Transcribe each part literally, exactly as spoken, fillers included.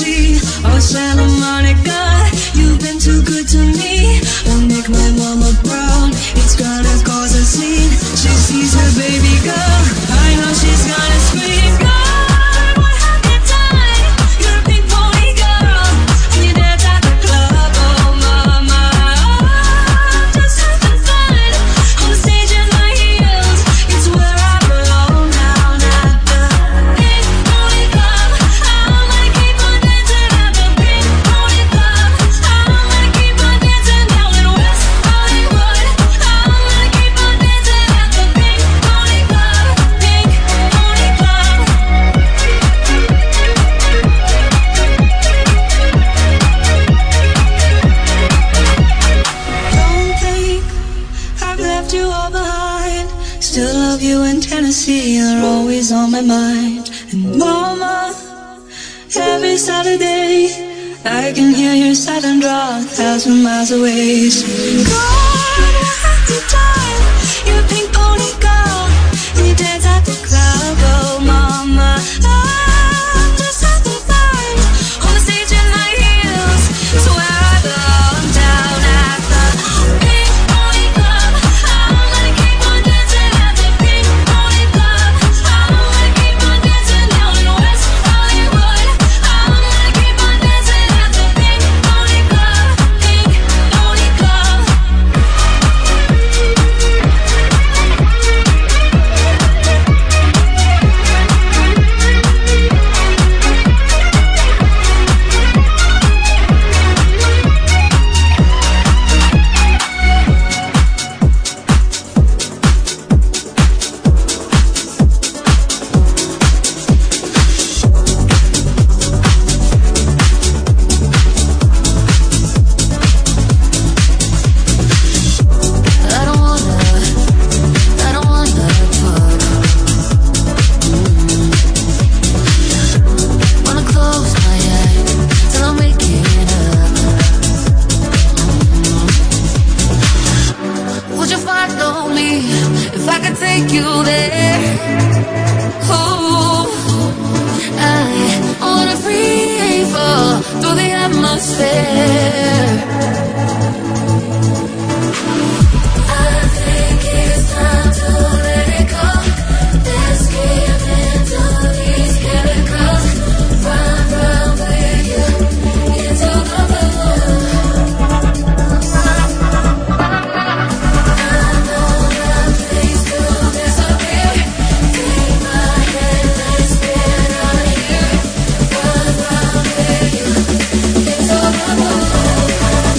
sea or Santa Monica. You've been too good to me. Don't make my mama proud. It's gonna cause a scene. She sees her baby girl. I know she's gonna scream. God, what have you done? You're a pink pony girl. And you dance at the club. Oh mama, I'm just having fun. On the stage in my heels. It's where I belong down at the pink pony club. I wanna keep on dancing at the pink pony club. I wanna keep on dancing down in West Hollywood. I wanna keep on dancing at the pink pony club. Pink pony club. Don't think I've left you all behind. Still love you in Tennessee. You're always on my mind. And mama, every Saturday I can hear your silent draw a thousand miles away. So, God, what have you done? You're a pink pony girl. And you dance at the club. Oh mama, I'm just having fun. On the stage in my heels. It's where I belong down at the pink pony club. I wanna keep on dancing at the pink pony club. I wanna keep on dancing down in West Hollywood. I wanna keep on dancing at the pink pony club. Pink pony club. I don't wanna, I don't wanna talk. Wanna close my eyes till I'm waking up. Would you follow me if I could take you there? Oh, I wanna free fall through the atmosphere. I think it's time to let it go. Let's give into these chemicals. Run, run with you into the blue. I know that things will disappear. Take my hand, let's get out of here. Run, run with you into the blue.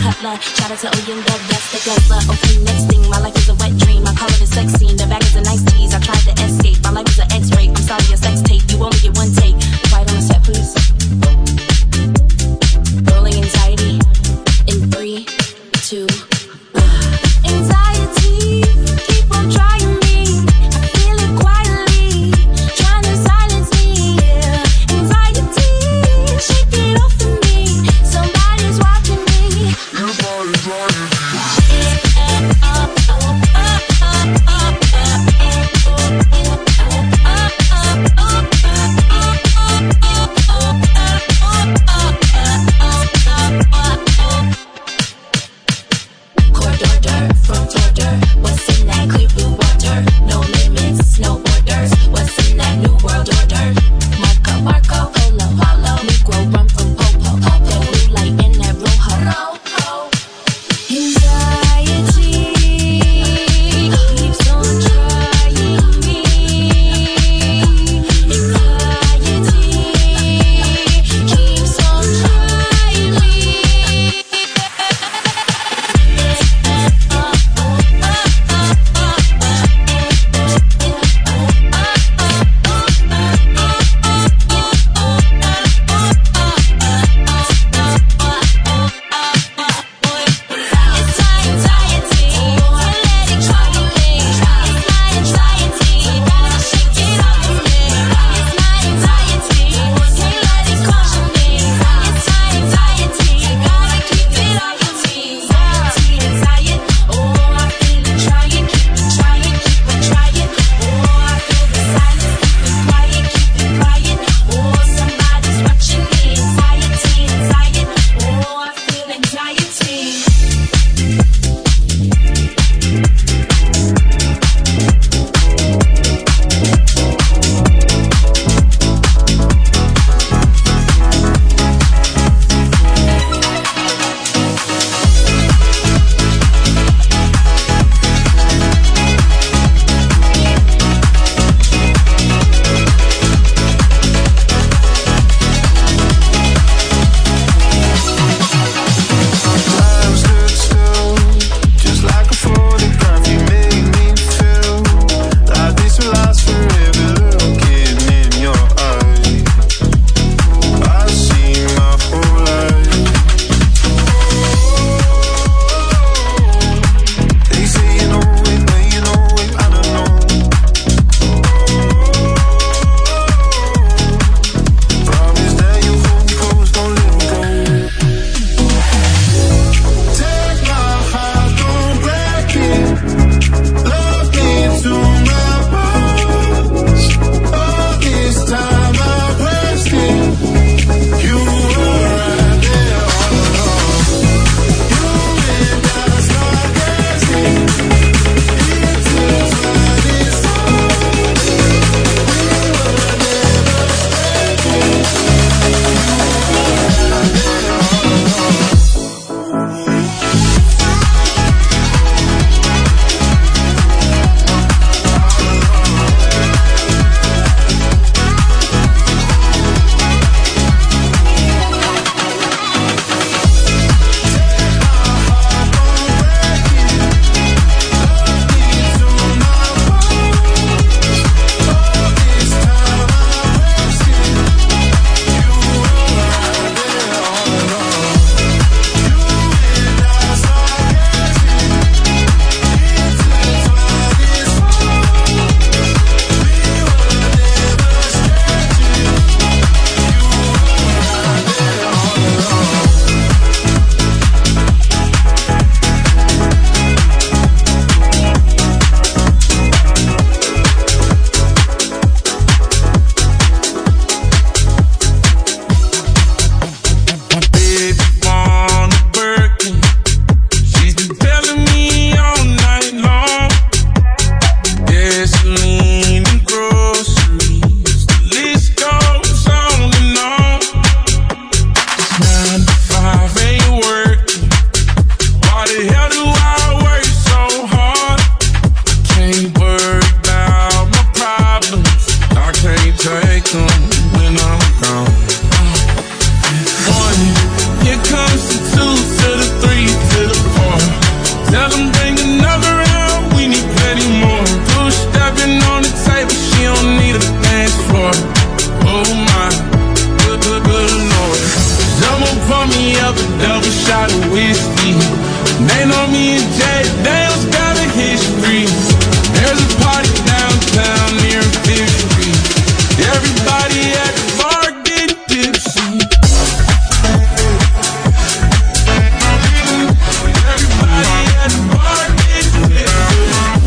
cutler. Shout out to O Young Love, that's the guzzler. Okay, next thing, my life is a wet dream. I call it a sex scene, the bag is a nice tease. I tried to escape, my life is an X-ray. I'm sorry, a sex tape, you only get one take. Quiet on the set, please. Rolling anxiety in three, two, anxiety, keep on trying me. I feel it quietly, trying to silence me. Yeah. Anxiety, shake it off of me. Somebody's watching me. Nobody's watching me. Oh my, good, good, good Lord. Someone pour me up a double shot of whiskey. They know me and Jay Dale's got a history. There's a party downtown near Fifth Street. Everybody at the bar getting tipsy. Everybody at the bar getting tipsy.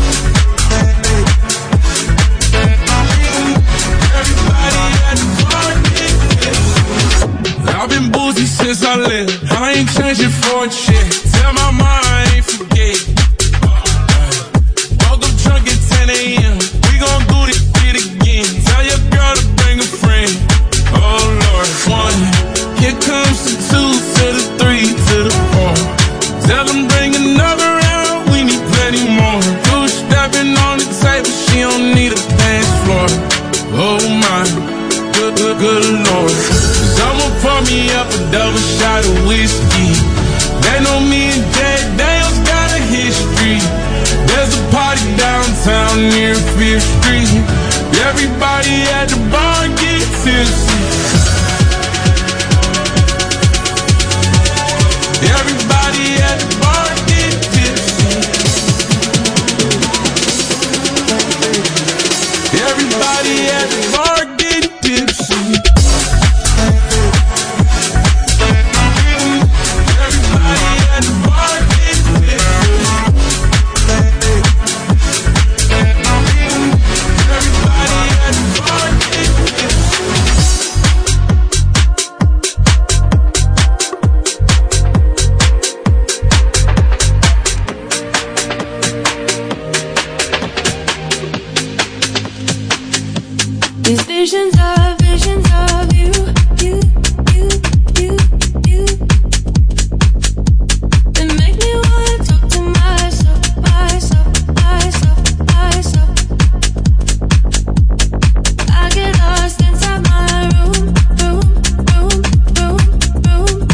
Everybody at the bar getting tipsy. I've been boozy since I left. I ain't changing for a check. Tell my mom I ain't forget. Woke up drunk at ten a.m. We gon' do this shit again. Tell your girl to bring a friend. Oh Lord, one. Here comes the two to the three to the four. Tell them bring another round. We need plenty more. Two stepping on the table. She don't need a dance floor. Oh my, good, good, good Lord. Someone pour me up a double shot of whiskey. They know me and Jay Dale's got a history. There's a party downtown near Fifth Street. Everybody at the bar get tipsy. Everybody at the bar get tipsy. Everybody at the bar get tipsy. These visions are visions of you, you, you, you, you. They make me wanna talk to myself, myself, myself, myself. I get lost inside my room, room, room, room, room.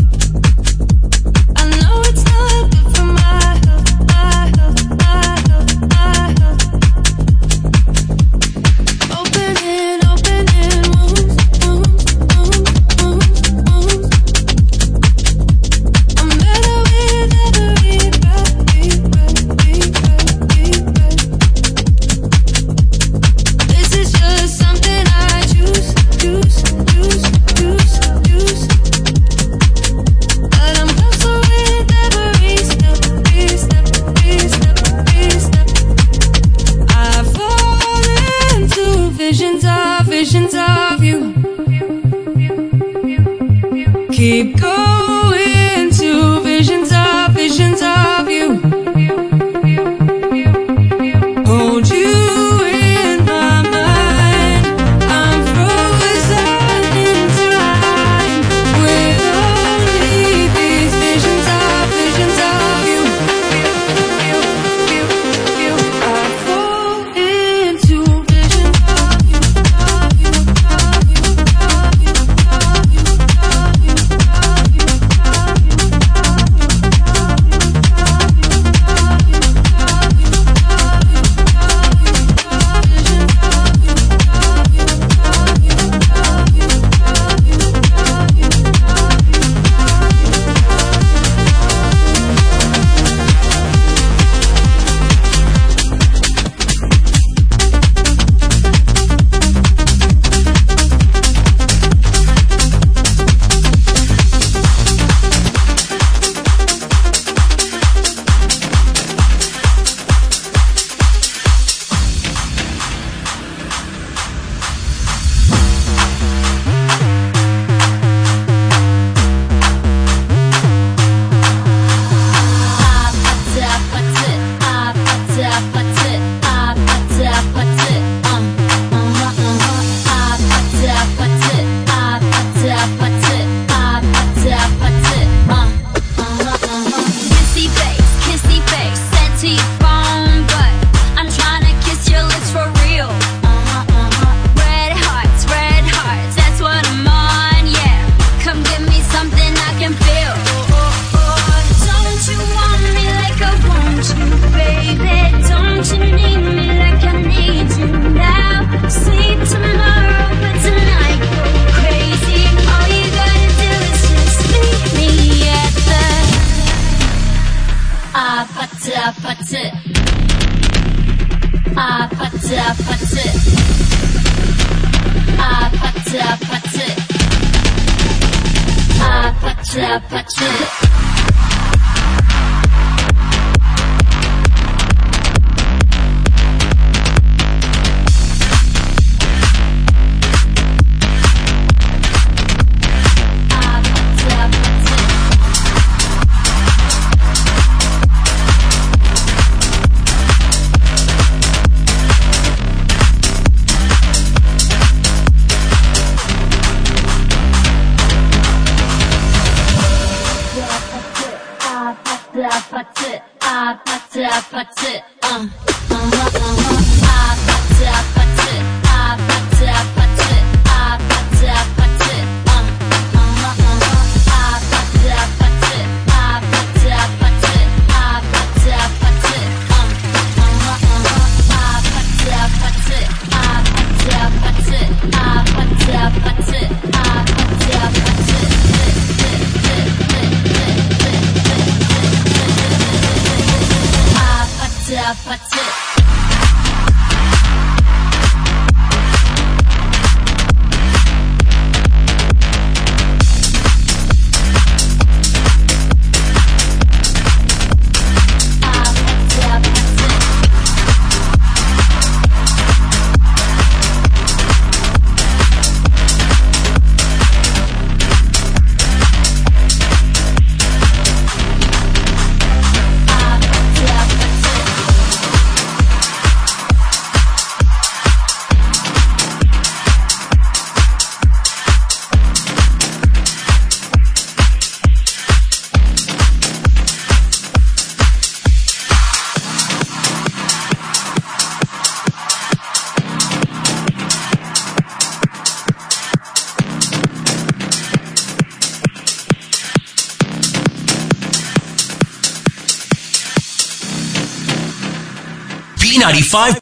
I know it's not good for my health, my health, my health, my health. Opening, opening wounds, wounds, wounds, wounds, wounds. I'm better with every breath, deep breath, deep breath, deep breath. This is just something I choose, choose, choose, choose, choose. But I'm closer with every step, every step, every step, every step. I fall into visions of, visions of you. Keep going to visions of, visions of you. Hold you in my mind. I'm frozen in time with only these visions of, visions of you. I fall into visions of you, of you, of you, of you, of you, of you, of you. B ninety-five